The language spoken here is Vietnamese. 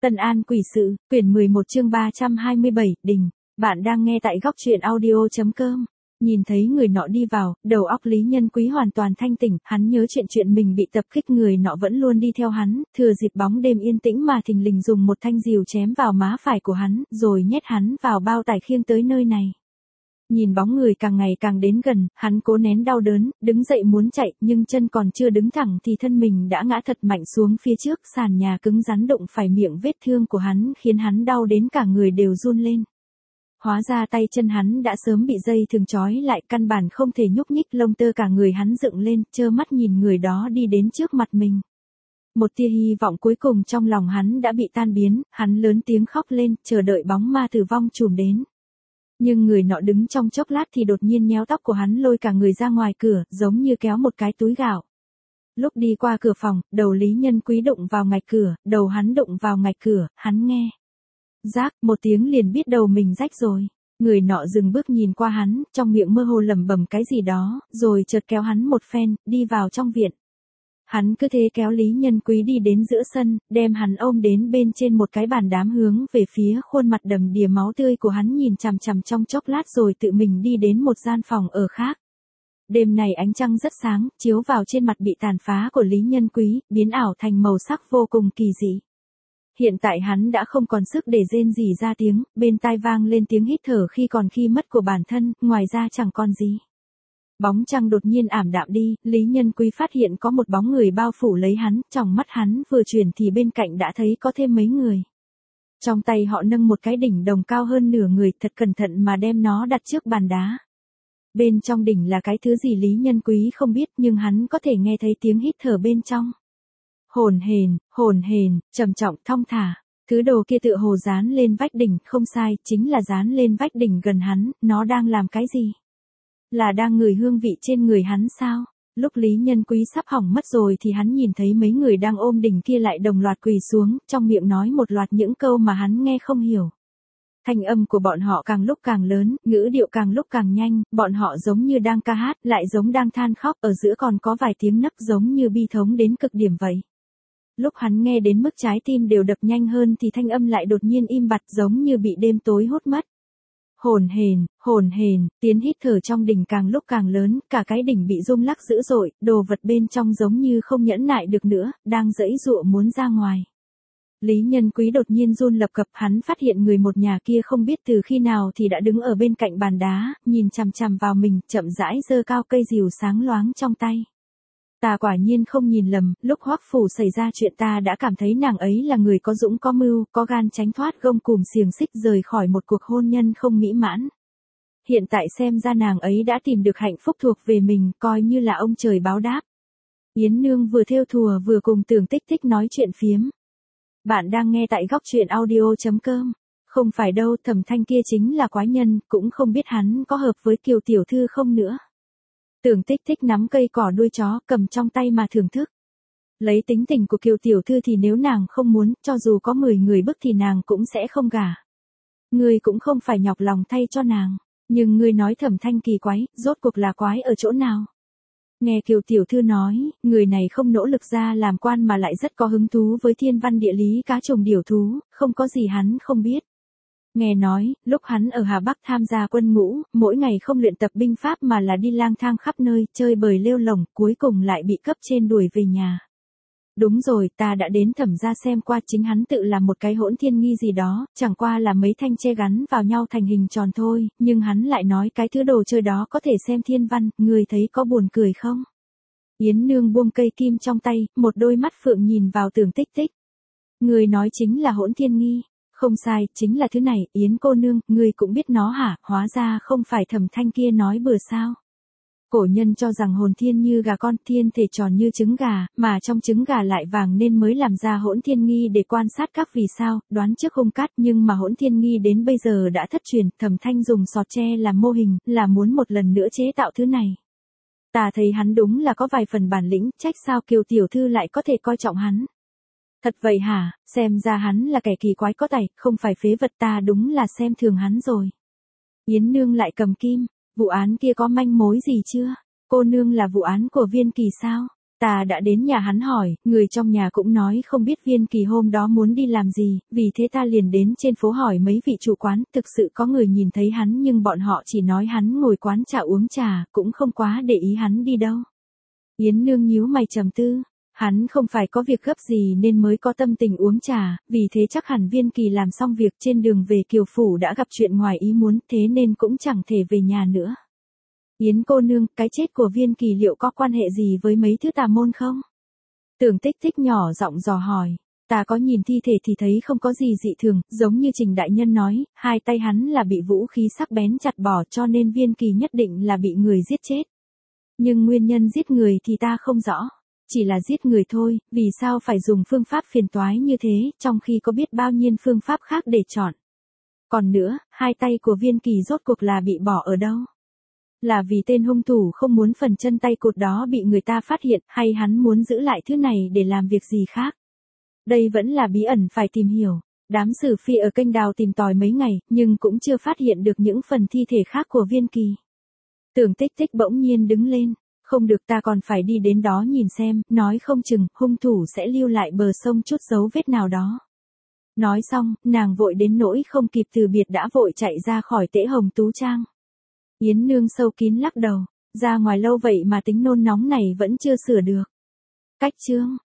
Tân An Quỷ Sự, quyển 11 chương 327, Đình. Bạn đang nghe tại góc truyện audio.com. Nhìn thấy người nọ đi vào, đầu óc Lý Nhân Quý hoàn toàn thanh tỉnh, hắn nhớ chuyện mình bị tập kích, người nọ vẫn luôn đi theo hắn, thừa dịp bóng đêm yên tĩnh mà thình lình dùng một thanh rìu chém vào má phải của hắn, rồi nhét hắn vào bao tải khiêng tới nơi này. Nhìn bóng người càng ngày càng đến gần, hắn cố nén đau đớn, đứng dậy muốn chạy, nhưng chân còn chưa đứng thẳng thì thân mình đã ngã thật mạnh xuống phía trước, sàn nhà cứng rắn đụng phải miệng vết thương của hắn khiến hắn đau đến cả người đều run lên. Hóa ra tay chân hắn đã sớm bị dây thừng trói lại, căn bản không thể nhúc nhích, lông tơ cả người hắn dựng lên, trơ mắt nhìn người đó đi đến trước mặt mình. Một tia hy vọng cuối cùng trong lòng hắn đã bị tan biến, hắn lớn tiếng khóc lên, chờ đợi bóng ma tử vong trùm đến. Nhưng người nọ đứng trong chốc lát thì đột nhiên nhéo tóc của hắn, lôi cả người ra ngoài cửa, giống như kéo một cái túi gạo. Lúc đi qua cửa phòng, đầu Lý Nhân Quý đụng vào ngạch cửa, đầu hắn đụng vào ngạch cửa, hắn nghe. Rác, một tiếng liền biết đầu mình rách rồi. Người nọ dừng bước nhìn qua hắn, trong miệng mơ hồ lẩm bẩm cái gì đó, rồi chợt kéo hắn một phen, đi vào trong viện. Hắn cứ thế kéo Lý Nhân Quý đi đến giữa sân, đem hắn ôm đến bên trên một cái bàn đám, hướng về phía khuôn mặt đầm đìa máu tươi của hắn nhìn chằm chằm trong chốc lát rồi tự mình đi đến một gian phòng ở khác. Đêm này ánh trăng rất sáng, chiếu vào trên mặt bị tàn phá của Lý Nhân Quý, biến ảo thành màu sắc vô cùng kỳ dị. Hiện tại hắn đã không còn sức để rên rỉ ra tiếng, bên tai vang lên tiếng hít thở khi còn khi mất của bản thân, ngoài ra chẳng còn gì. Bóng trăng đột nhiên ảm đạm đi, Lý Nhân Quý phát hiện có một bóng người bao phủ lấy hắn, trong mắt hắn vừa chuyển thì bên cạnh đã thấy có thêm mấy người. Trong tay họ nâng một cái đỉnh đồng cao hơn nửa người, thật cẩn thận mà đem nó đặt trước bàn đá. Bên trong đỉnh là cái thứ gì Lý Nhân Quý không biết, nhưng hắn có thể nghe thấy tiếng hít thở bên trong. Hồn hền, trầm trọng, thong thả. Thứ đồ kia tựa hồ dán lên vách đỉnh, không sai, chính là dán lên vách đỉnh gần hắn, nó đang làm cái gì? Là đang ngửi hương vị trên người hắn sao? Lúc Lý Nhân Quý sắp hỏng mất rồi thì hắn nhìn thấy mấy người đang ôm đỉnh kia lại đồng loạt quỳ xuống, trong miệng nói một loạt những câu mà hắn nghe không hiểu. Thanh âm của bọn họ càng lúc càng lớn, ngữ điệu càng lúc càng nhanh, bọn họ giống như đang ca hát, lại giống đang than khóc, ở giữa còn có vài tiếng nấc giống như bi thống đến cực điểm vậy. Lúc hắn nghe đến mức trái tim đều đập nhanh hơn thì thanh âm lại đột nhiên im bặt, giống như bị đêm tối hút mất. Hồn hền, tiếng hít thở trong đỉnh càng lúc càng lớn, cả cái đỉnh bị rung lắc dữ dội, đồ vật bên trong giống như không nhẫn nại được nữa, đang giãy giụa muốn ra ngoài. Lý Nhân Quý đột nhiên run lập cập, hắn phát hiện người một nhà kia không biết từ khi nào thì đã đứng ở bên cạnh bàn đá, nhìn chằm chằm vào mình, chậm rãi giơ cao cây rìu sáng loáng trong tay. Ta quả nhiên không nhìn lầm, lúc Hoắc Phủ xảy ra chuyện ta đã cảm thấy nàng ấy là người có dũng có mưu, có gan tránh thoát gông cùm xiềng xích rời khỏi một cuộc hôn nhân không mỹ mãn. Hiện tại xem ra nàng ấy đã tìm được hạnh phúc thuộc về mình, coi như là ông trời báo đáp. Yến Nương vừa thêu thùa vừa cùng Tưởng Tích Tích nói chuyện phiếm. Bạn đang nghe tại góc truyện audio.com. Không phải đâu, Thẩm Thanh kia chính là quái nhân, cũng không biết hắn có hợp với Kiều tiểu thư không nữa. Tưởng Tích Tích nắm cây cỏ đuôi chó cầm trong tay mà thưởng thức. Lấy tính tình của Kiều tiểu thư thì nếu nàng không muốn, cho dù có 10 người bức thì nàng cũng sẽ không gả. Ngươi cũng không phải nhọc lòng thay cho nàng, nhưng ngươi nói Thẩm Thanh kỳ quái, rốt cuộc là quái ở chỗ nào? Nghe Kiều tiểu thư nói, người này không nỗ lực ra làm quan mà lại rất có hứng thú với thiên văn địa lý cá trùng điểu thú, không có gì hắn không biết. Nghe nói, lúc hắn ở Hà Bắc tham gia quân ngũ, mỗi ngày không luyện tập binh pháp mà là đi lang thang khắp nơi, chơi bời lêu lổng, cuối cùng lại bị cấp trên đuổi về nhà. Đúng rồi, ta đã đến Thẩm gia xem qua, chính hắn tự làm một cái hỗn thiên nghi gì đó, chẳng qua là mấy thanh tre gắn vào nhau thành hình tròn thôi, nhưng hắn lại nói cái thứ đồ chơi đó có thể xem thiên văn, người thấy có buồn cười không? Yến Nương buông cây kim trong tay, một đôi mắt phượng nhìn vào Tưởng Tích Tích. Người nói chính là hỗn thiên nghi. Không sai, chính là thứ này, Yến cô nương, ngươi cũng biết nó hả, hóa ra không phải Thẩm Thanh kia nói bừa sao. Cổ nhân cho rằng hồn thiên như gà con, thiên thể tròn như trứng gà, mà trong trứng gà lại vàng nên mới làm ra hỗn thiên nghi để quan sát các vì sao, đoán trước hung cát, nhưng mà hỗn thiên nghi đến bây giờ đã thất truyền, Thẩm Thanh dùng sọt tre làm mô hình, là muốn một lần nữa chế tạo thứ này. Ta thấy hắn đúng là có vài phần bản lĩnh, trách sao Kiều tiểu thư lại có thể coi trọng hắn. Thật vậy hả, xem ra hắn là kẻ kỳ quái có tài, không phải phế vật, ta đúng là xem thường hắn rồi. Yến Nương lại cầm kim, vụ án kia có manh mối gì chưa? Cô nương là vụ án của Viên Kỳ sao? Ta đã đến nhà hắn hỏi, người trong nhà cũng nói không biết Viên Kỳ hôm đó muốn đi làm gì, vì thế ta liền đến trên phố hỏi mấy vị chủ quán, thực sự có người nhìn thấy hắn nhưng bọn họ chỉ nói hắn ngồi quán trà uống trà, cũng không quá để ý hắn đi đâu. Yến Nương nhíu mày trầm tư, hắn không phải có việc gấp gì nên mới có tâm tình uống trà, vì thế chắc hẳn Viên Kỳ làm xong việc trên đường về Kiều Phủ đã gặp chuyện ngoài ý muốn, thế nên cũng chẳng thể về nhà nữa. Yến cô nương, cái chết của Viên Kỳ liệu có quan hệ gì với mấy thứ tà môn không? Tưởng Tích Tích nhỏ giọng dò hỏi. Ta có nhìn thi thể thì thấy không có gì dị thường, giống như Trình đại nhân nói, hai tay hắn là bị vũ khí sắc bén chặt bỏ cho nên Viên Kỳ nhất định là bị người giết chết. Nhưng nguyên nhân giết người thì ta không rõ. Chỉ là giết người thôi, vì sao phải dùng phương pháp phiền toái như thế, trong khi có biết bao nhiêu phương pháp khác để chọn. Còn nữa, hai tay của Viên Kỳ rốt cuộc là bị bỏ ở đâu? Là vì tên hung thủ không muốn phần chân tay cụt đó bị người ta phát hiện, hay hắn muốn giữ lại thứ này để làm việc gì khác? Đây vẫn là bí ẩn phải tìm hiểu. Đám sử phi ở kênh đào tìm tòi mấy ngày, nhưng cũng chưa phát hiện được những phần thi thể khác của Viên Kỳ. Tưởng Tích Tích bỗng nhiên đứng lên. Không được, ta còn phải đi đến đó nhìn xem, nói không chừng, hung thủ sẽ lưu lại bờ sông chút dấu vết nào đó. Nói xong, nàng vội đến nỗi không kịp từ biệt đã vội chạy ra khỏi Tễ Hồng Tú Trang. Yến Nương sâu kín lắc đầu, ra ngoài lâu vậy mà tính nôn nóng này vẫn chưa sửa được. Cách chương